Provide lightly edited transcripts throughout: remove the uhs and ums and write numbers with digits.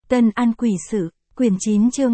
Tân An Quỷ Sự, quyển 9 chương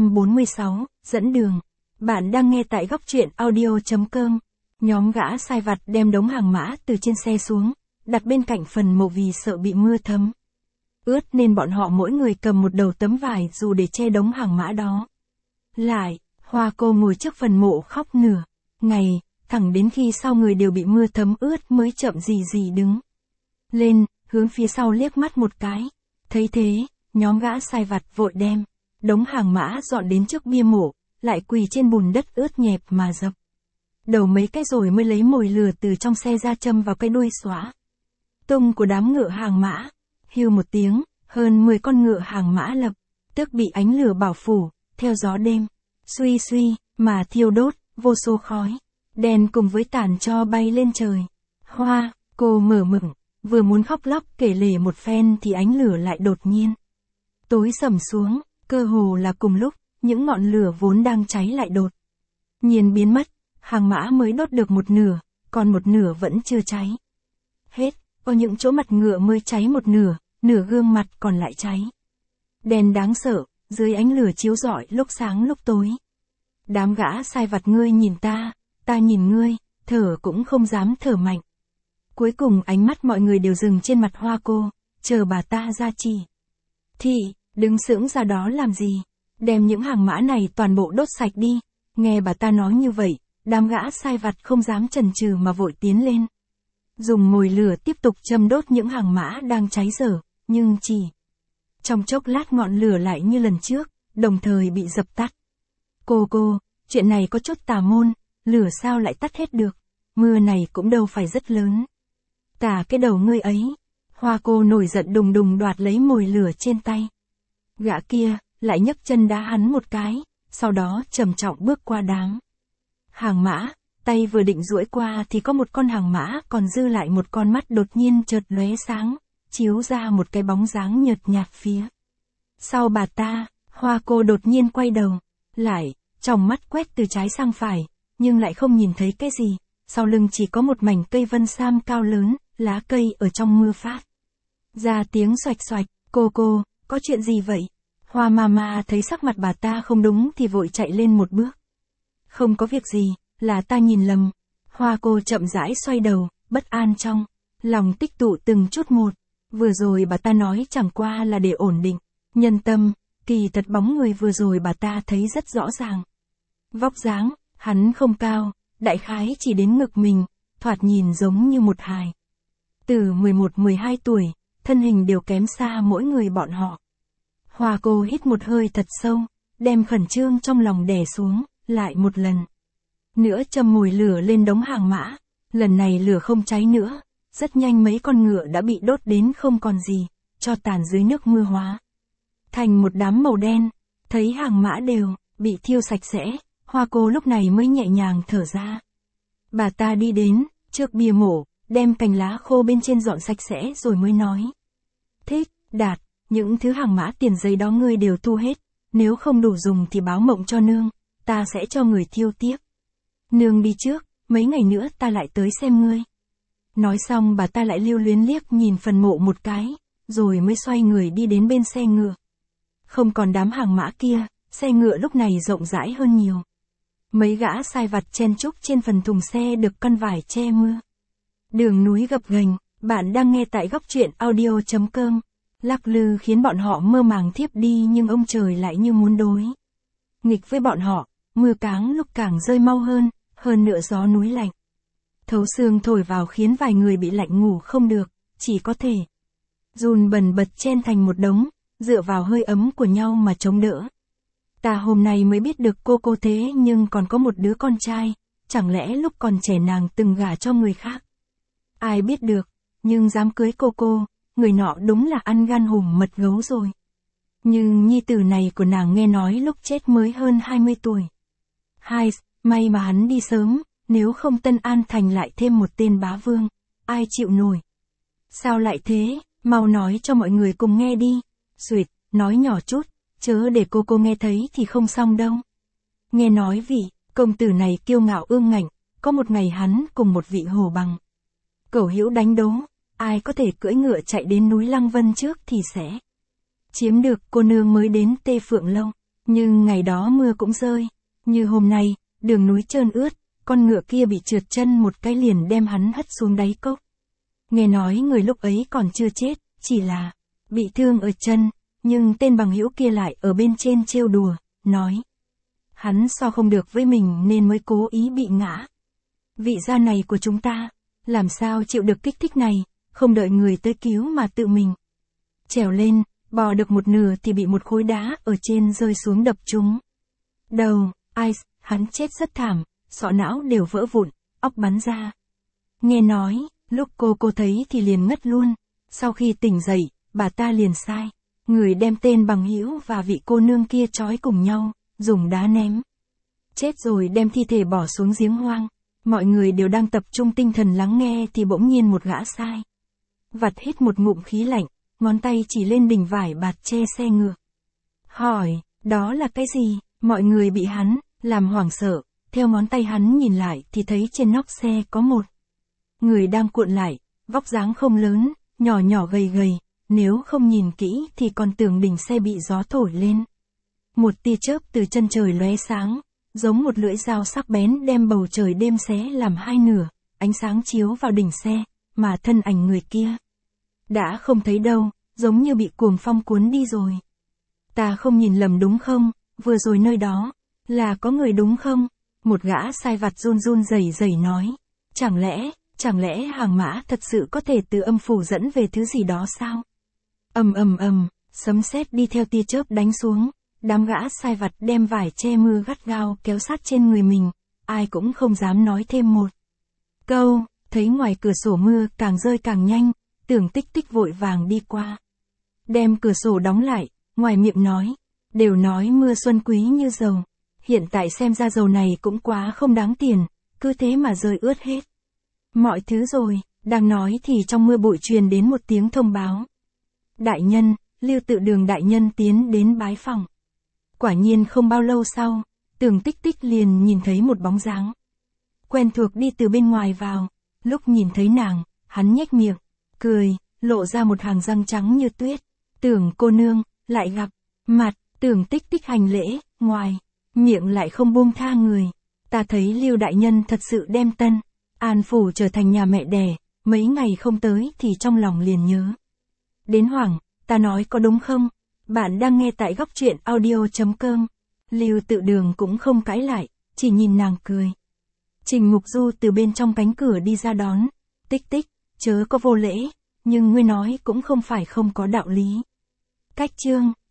246, dẫn đường. Bạn đang nghe tại góc truyện audio.com. Nhóm gã sai vặt đem đống hàng mã từ trên xe xuống, đặt bên cạnh phần mộ vì sợ bị mưa thấm ướt nên bọn họ mỗi người cầm một đầu tấm vải dù để che đống hàng mã đó. Lại, Hoa cô ngồi trước phần mộ khóc nửa ngày, thẳng đến khi sau người đều bị mưa thấm ướt mới chậm gì đứng lên, hướng phía sau liếc mắt một cái. Thấy thế, nhóm gã sai vặt vội đem đống hàng mã dọn đến trước bia mộ, lại quỳ trên bùn đất ướt nhẹp mà dập đầu mấy cái rồi mới lấy mồi lửa từ trong xe ra châm vào cái đuôi xóa tung của đám ngựa hàng mã. Hưu một tiếng, hơn 10 con ngựa hàng mã lập tức bị ánh lửa bao phủ, theo gió đêm suy mà thiêu đốt, vô số khói đen cùng với tàn tro bay lên trời. Hoa cô mở mừng, vừa muốn khóc lóc kể lể một phen thì ánh lửa lại đột nhiên tối sầm xuống, cơ hồ là cùng lúc, những ngọn lửa vốn đang cháy lại đột nhiên biến mất, hàng mã mới đốt được một nửa, còn một nửa vẫn chưa cháy hết, có những chỗ mặt ngựa mới cháy một nửa, nửa gương mặt còn lại cháy đen đáng sợ, dưới ánh lửa chiếu rọi lúc sáng lúc tối. Đám gã sai vặt ngươi nhìn ta nhìn ngươi, thở cũng không dám thở mạnh. Cuối cùng ánh mắt mọi người đều dừng trên mặt Hoa cô, chờ bà ta ra chỉ. Thị, đứng sững ra đó làm gì? Đem những hàng mã này toàn bộ đốt sạch đi. Nghe bà ta nói như vậy, đám gã sai vặt không dám chần chừ mà vội tiến lên. Dùng mồi lửa tiếp tục châm đốt những hàng mã đang cháy dở, nhưng chỉ trong chốc lát ngọn lửa lại như lần trước, đồng thời bị dập tắt. Cô, chuyện này có chút tà môn, lửa sao lại tắt hết được, mưa này cũng đâu phải rất lớn. Tả cái đầu ngươi ấy. Hoa cô nổi giận đùng đoạt lấy mồi lửa trên tay. Gã kia, lại nhấc chân đá hắn một cái, sau đó trầm trọng bước qua đám hàng mã, tay vừa định duỗi qua thì có một con hàng mã còn dư lại một con mắt đột nhiên chợt lóe sáng, chiếu ra một cái bóng dáng nhợt nhạt phía sau bà ta. Hoa cô đột nhiên quay đầu lại, tròng mắt quét từ trái sang phải, nhưng lại không nhìn thấy cái gì, sau lưng chỉ có một mảnh cây vân sam cao lớn, lá cây ở trong mưa phát ra tiếng xoạch, cô, có chuyện gì vậy? Hoa mama thấy sắc mặt bà ta không đúng thì vội chạy lên một bước. Không có việc gì, là ta nhìn lầm. Hoa cô chậm rãi xoay đầu, bất an trong lòng tích tụ từng chút một. Vừa rồi bà ta nói chẳng qua là để ổn định nhân tâm, kỳ thật bóng người vừa rồi bà ta thấy rất rõ ràng. Vóc dáng, hắn không cao, đại khái chỉ đến ngực mình, thoạt nhìn giống như một hài từ 11-12 tuổi, thân hình đều kém xa mỗi người bọn họ. Hoa cô hít một hơi thật sâu, đem khẩn trương trong lòng đè xuống, lại một lần nữa châm mồi lửa lên đống hàng mã. Lần này lửa không cháy nữa, rất nhanh mấy con ngựa đã bị đốt đến không còn gì, cho tàn dưới nước mưa hóa thành một đám màu đen. Thấy hàng mã đều bị thiêu sạch sẽ, Hoa cô lúc này mới nhẹ nhàng thở ra. Bà ta đi đến trước bia mộ, đem cành lá khô bên trên dọn sạch sẽ rồi mới nói. Thích, Đạt, những thứ hàng mã tiền giấy đó ngươi đều thu hết, nếu không đủ dùng thì báo mộng cho nương, ta sẽ cho người thiêu tiếp. Nương đi trước, mấy ngày nữa ta lại tới xem ngươi. Nói xong bà ta lại lưu luyến liếc nhìn phần mộ một cái, rồi mới xoay người đi đến bên xe ngựa. Không còn đám hàng mã kia, xe ngựa lúc này rộng rãi hơn nhiều. Mấy gã sai vặt chen chúc trên phần thùng xe được căn vải che mưa. Đường núi gập ghềnh, bạn đang nghe tại góc truyện audio.com. Lắc lư khiến bọn họ mơ màng thiếp đi nhưng ông trời lại như muốn đối nghịch với bọn họ, mưa cáng lúc càng rơi mau hơn nữa gió núi lạnh thấu xương thổi vào khiến vài người bị lạnh ngủ không được, chỉ có thể run bần bật chen thành một đống, dựa vào hơi ấm của nhau mà chống đỡ. Ta hôm nay mới biết được cô thế nhưng còn có một đứa con trai, chẳng lẽ lúc còn trẻ nàng từng gả cho người khác? Ai biết được, nhưng dám cưới cô, người nọ đúng là ăn gan hùm mật gấu rồi. Nhưng nhi tử này của nàng nghe nói lúc chết mới hơn 20 tuổi. May mà hắn đi sớm, nếu không Tân An Thành lại thêm một tên bá vương, ai chịu nổi. Sao lại thế, mau nói cho mọi người cùng nghe đi. Xuyệt, nói nhỏ chút, chớ để cô nghe thấy thì không xong đâu. Nghe nói vị công tử này kiêu ngạo ương ngạnh, có một ngày hắn cùng một vị hồ bằng cẩu hữu đánh đố, ai có thể cưỡi ngựa chạy đến núi Lăng Vân trước thì sẽ Chiếm được cô nương mới đến Tê Phượng Lâu, nhưng ngày đó mưa cũng rơi. Như hôm nay, đường núi trơn ướt, con ngựa kia bị trượt chân một cái liền đem hắn hất xuống đáy cốc. Nghe nói người lúc ấy còn chưa chết, chỉ là bị thương ở chân, nhưng tên bằng hữu kia lại ở bên trên trêu đùa, nói. Hắn so không được với mình nên mới cố ý bị ngã. Vị gia này của chúng ta, làm sao chịu được kích thích này, không đợi người tới cứu mà tự mình trèo lên, bò được một nửa thì bị một khối đá ở trên rơi xuống đập trúng đầu. Ice, hắn chết rất thảm, sọ não đều vỡ vụn, óc bắn ra. Nghe nói, lúc cô thấy thì liền ngất luôn. Sau khi tỉnh dậy, bà ta liền sai. Người đem tên bằng hữu và vị cô nương kia trói cùng nhau, dùng đá ném. Chết rồi đem thi thể bỏ xuống giếng hoang. Mọi người đều đang tập trung tinh thần lắng nghe thì bỗng nhiên một gã sai vặt hít một ngụm khí lạnh, ngón tay chỉ lên đỉnh vải bạt che xe ngựa. Hỏi, đó là cái gì? Mọi người bị hắn làm hoảng sợ, theo ngón tay hắn nhìn lại thì thấy trên nóc xe có một người đang cuộn lại, vóc dáng không lớn, nhỏ nhỏ gầy gầy, nếu không nhìn kỹ thì còn tưởng đỉnh xe bị gió thổi lên. Một tia chớp từ chân trời lóe sáng, giống một lưỡi dao sắc bén đem bầu trời đêm xé làm hai nửa, ánh sáng chiếu vào đỉnh xe, mà thân ảnh người kia đã không thấy đâu, giống như bị cuồng phong cuốn đi rồi. Ta không nhìn lầm đúng không, vừa rồi nơi đó là có người đúng không? Một gã sai vặt run run rẩy rẩy nói. Chẳng lẽ hàng mã thật sự có thể từ âm phủ dẫn về thứ gì đó sao? Ầm, sấm sét đi theo tia chớp đánh xuống, đám gã sai vặt đem vải che mưa gắt gao kéo sát trên người mình, ai cũng không dám nói thêm một câu. Thấy ngoài cửa sổ mưa càng rơi càng nhanh, Tưởng Tích Tích vội vàng đi qua, đem cửa sổ đóng lại, ngoài miệng nói, đều nói mưa xuân quý như dầu, hiện tại xem ra dầu này cũng quá không đáng tiền, cứ thế mà rơi ướt hết mọi thứ rồi. Đang nói thì trong mưa bụi truyền đến một tiếng thông báo. Đại nhân, Lưu Tự Đường đại nhân tiến đến bái phòng. Quả nhiên không bao lâu sau, Tưởng Tích Tích liền nhìn thấy một bóng dáng quen thuộc đi từ bên ngoài vào. Lúc nhìn thấy nàng, hắn nhếch miệng, cười, lộ ra một hàng răng trắng như tuyết. Tưởng cô nương, lại gặp mặt. Tưởng Tích Tích hành lễ, ngoài miệng lại không buông tha người. Ta thấy Lưu đại nhân thật sự đem Tân An phủ trở thành nhà mẹ đẻ, mấy ngày không tới thì trong lòng liền nhớ đến Hoàng. Ta nói có đúng không? Bạn đang nghe tại góc truyện audio.com. Lưu Tự Đường cũng không cãi lại, chỉ nhìn nàng cười. Trình Mục Du từ bên trong cánh cửa đi ra đón. Tích Tích, chớ có vô lễ, nhưng ngươi nói cũng không phải không có đạo lý. Cách chương